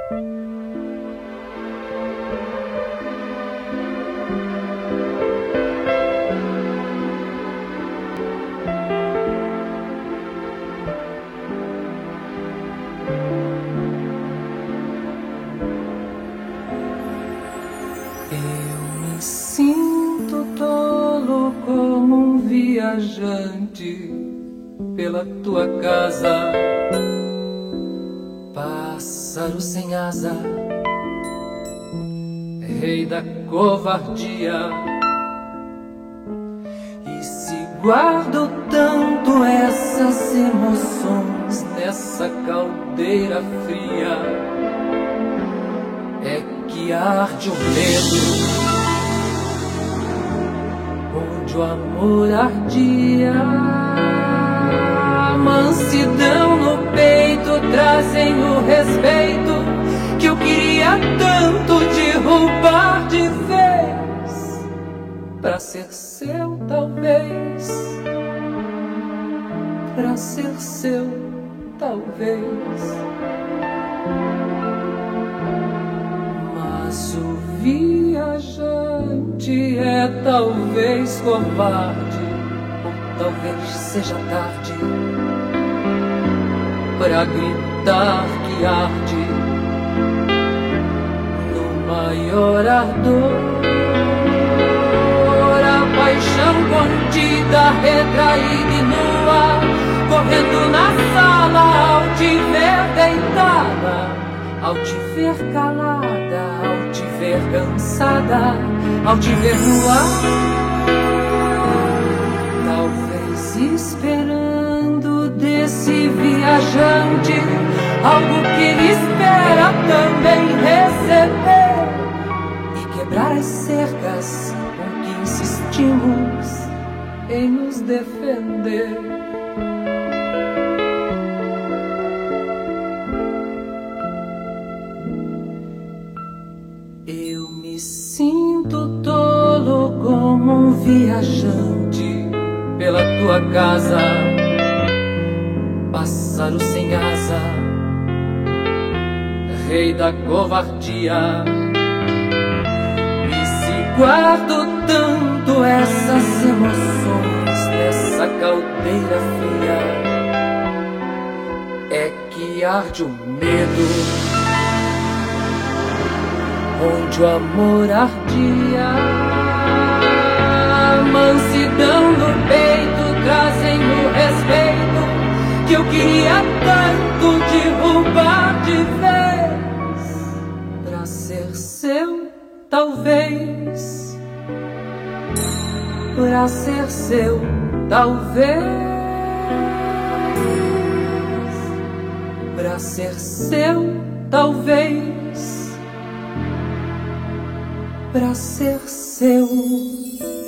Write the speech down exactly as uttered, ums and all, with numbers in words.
Eu me sinto tolo como um viajante pela tua casa, pássaro sem asa, rei da covardia. E se guardo tanto essas emoções nessa caldeira fria, é que arde o medo onde o amor ardia. A mansidão no peito trazem o respeito que eu queria tanto derrubar de vez, pra ser seu talvez, pra ser seu talvez. Mas o viajante é talvez covarde, ou talvez seja tarde pra gritar que arde no maior ardor. A paixão contida, retraída e nua, correndo na sala ao te ver deitada, ao te ver calada, ao te ver cansada, ao te ver no ar, talvez esperando desse viajante algo que ele espera também receber, e quebrar as cercas com que insistimos em nos defender. Eu me sinto tolo como um viajante pela tua casa, pássaro sem asa, rei da covardia. E se guardo tanto essas emoções nessa caldeira fria, é que arde o medo onde o amor ardia. A mansidão no peito trazem o respeito que eu queria tanto derrubar de vez, pra ser seu talvez, pra ser seu talvez, pra ser seu talvez, pra ser seu